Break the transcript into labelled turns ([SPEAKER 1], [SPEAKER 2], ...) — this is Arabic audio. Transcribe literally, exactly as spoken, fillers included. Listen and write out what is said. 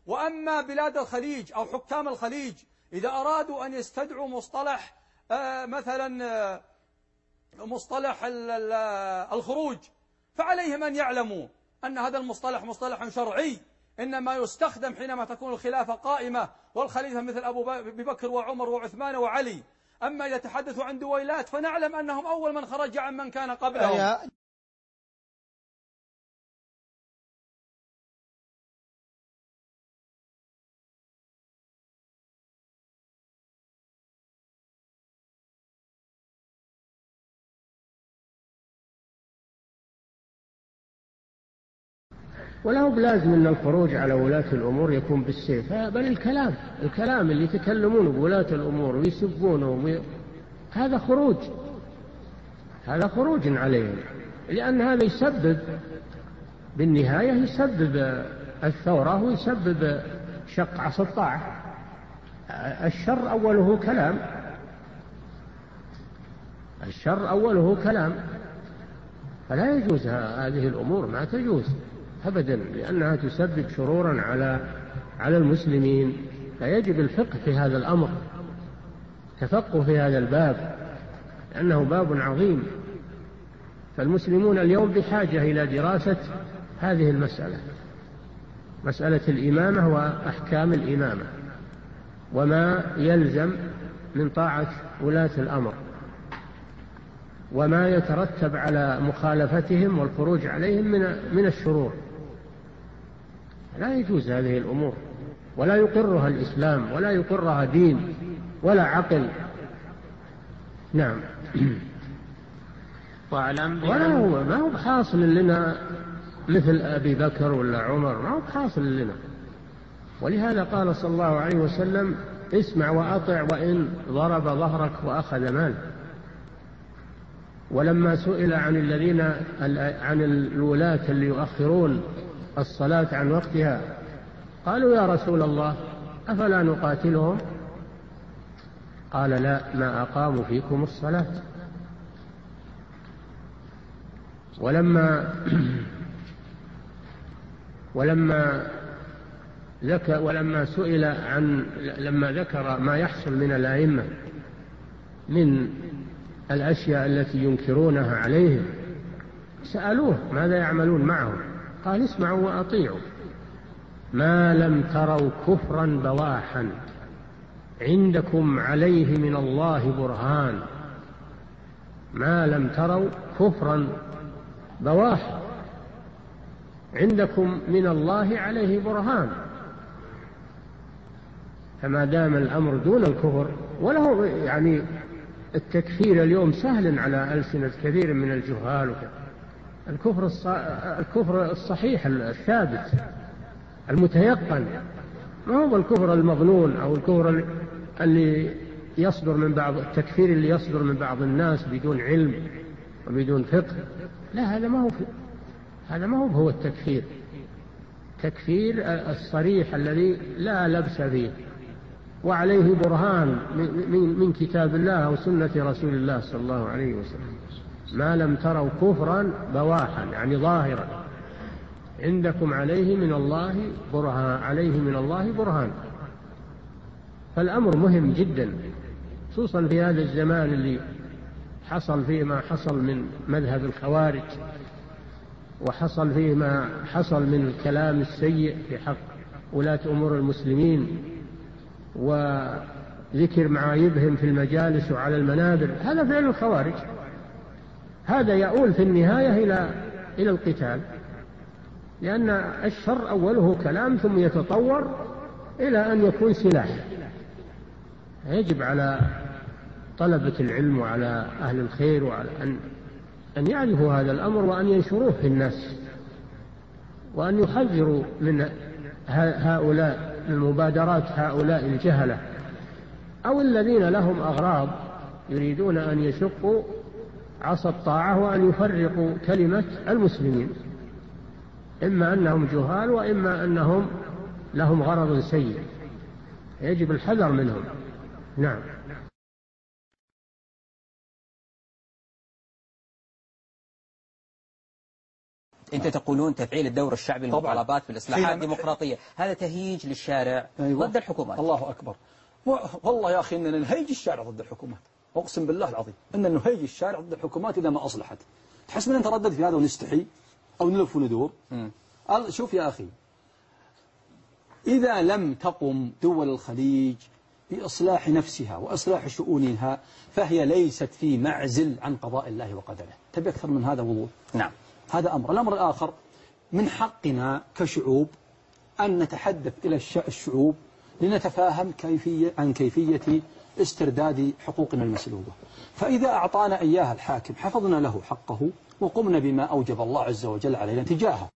[SPEAKER 1] وأما بلاد الخليج أو حكام الخليج إذا أرادوا أن يستدعوا مصطلح آه مثلا آه مصطلح الخروج، فعليهم أن يعلموا أن هذا المصطلح مصطلح شرعي، إنما يستخدم حينما تكون الخلافة قائمة والخليفة مثل أبو بكر وعمر وعثمان وعلي. أما إذا تحدثوا عن دويلات فنعلم أنهم أول من خرج عن من كان قبلهم.
[SPEAKER 2] ولا هو بلازم أن الخروج على ولاة الأمور يكون بالسيف، بل الكلام الكلام اللي يتكلمون بولاة الأمور ويسبونه وي... هذا خروج، هذا خروج عليهم، لأن هذا يسبب بالنهاية يسبب الثورة ويسبب شق عصا الطاعة. الشر أوله كلام، الشر أوله كلام، فلا يجوز هذه الأمور، ما تجوز أبدا، لأنها تسبب شرورا على على المسلمين. فيجب الفقه في هذا الأمر، تفقه في هذا الباب، لأنه باب عظيم. فالمسلمون اليوم بحاجة إلى دراسة هذه المسألة، مسألة الإمامة وأحكام الإمامة وما يلزم من طاعة ولاة الأمر وما يترتب على مخالفتهم والخروج عليهم من من الشرور. لا يجوز هذه الأمور، ولا يقرها الإسلام، ولا يقرها دين ولا عقل. نعم. ولا هو ما هو بحاصل لنا مثل أبي بكر ولا عمر، ما هو بحاصل لنا. ولهذا قال صلى الله عليه وسلم: اسمع وأطع وإن ضرب ظهرك وأخذ مال. ولما سئل عن الذين عن الولاة اللي يؤخرون الصلاة عن وقتها قالوا: يا رسول الله أفلا نقاتلهم؟ قال: لا، ما أقاموا فيكم الصلاة. ولما ولما ذكر ولما سئل عن لما ذكر ما يحصل من الأئمة من الأشياء التي ينكرونها عليهم سألوه ماذا يعملون معهم؟ قال: اسمعوا وأطيعوا ما لم تروا كفرا بواحا عندكم عليه من الله برهان. ما لم تروا كفرا بواحا عندكم من الله عليه برهان. فما دام الأمر دون الكفر، وله يعني التكفير اليوم سهل على ألسنة كثير من الجهال وكذا. الكفر الكفر الصحيح الثابت المتيقن، ما هو الكفر المظنون أو الكفر اللي يصدر من بعض التكفير اللي يصدر من بعض الناس بدون علم وبدون فقه. لا، هذا ما هو هذا ما هو هو التكفير. تكفير الصريح الذي لا لبس فيه وعليه برهان من من كتاب الله وسنة رسول الله صلى الله عليه وسلم. ما لم تروا كفرا بواحا يعني ظاهرا عندكم عليه من الله برهان عليه من الله برهان. فالأمر مهم جدا، خصوصا في هذا الزمان اللي حصل فيه ما حصل من مذهب الخوارج، وحصل فيه ما حصل من الكلام السيء في حق ولاة أمور المسلمين وذكر معايبهم في المجالس وعلى المنابر. هذا فعل الخوارج، هذا يؤول في النهاية إلى إلى القتال، لأن الشر أوله كلام ثم يتطور إلى أن يكون سلاح. يجب على طلبة العلم وعلى أهل الخير وعلى أن أن يعرفوا هذا الأمر وأن ينشروه في الناس، وأن يحذروا من هؤلاء المبادرات هؤلاء الجهلة أو الذين لهم أغراض يريدون أن يشقوا عصا الطاعة وأن يفرقوا كلمة المسلمين، إما أنهم جهال وإما أنهم لهم غرض سيء. يجب الحذر منهم. نعم.
[SPEAKER 3] أنت تقولون تفعيل الدور الشعبي للمطالبات بالإصلاحات الديمقراطية، هذا تهييج للشارع أيوة. ضد الحكومات.
[SPEAKER 4] الله أكبر. والله يا أخي إننا نهيج الشارع ضد الحكومات، أقسم بالله العظيم إننا نهيج الشارع ضد الحكومات إذا ما أصلحت. تحس من نتردد في هذا ونستحي أو نلف وندور. شوف يا أخي، إذا لم تقم دول الخليج بإصلاح نفسها وإصلاح شؤونها فهي ليست في معزل عن قضاء الله وقدره. تبي أكثر من هذا وضوح؟
[SPEAKER 3] نعم.
[SPEAKER 4] هذا أمر. الأمر الآخر، من حقنا كشعوب أن نتحدث إلى الشعوب لنتفاهم كيفية عن كيفية استرداد حقوقنا المسلوبة. فإذا أعطانا إياها الحاكم حفظنا له حقه وقمنا بما أوجب الله عز وجل علينا تجاهه.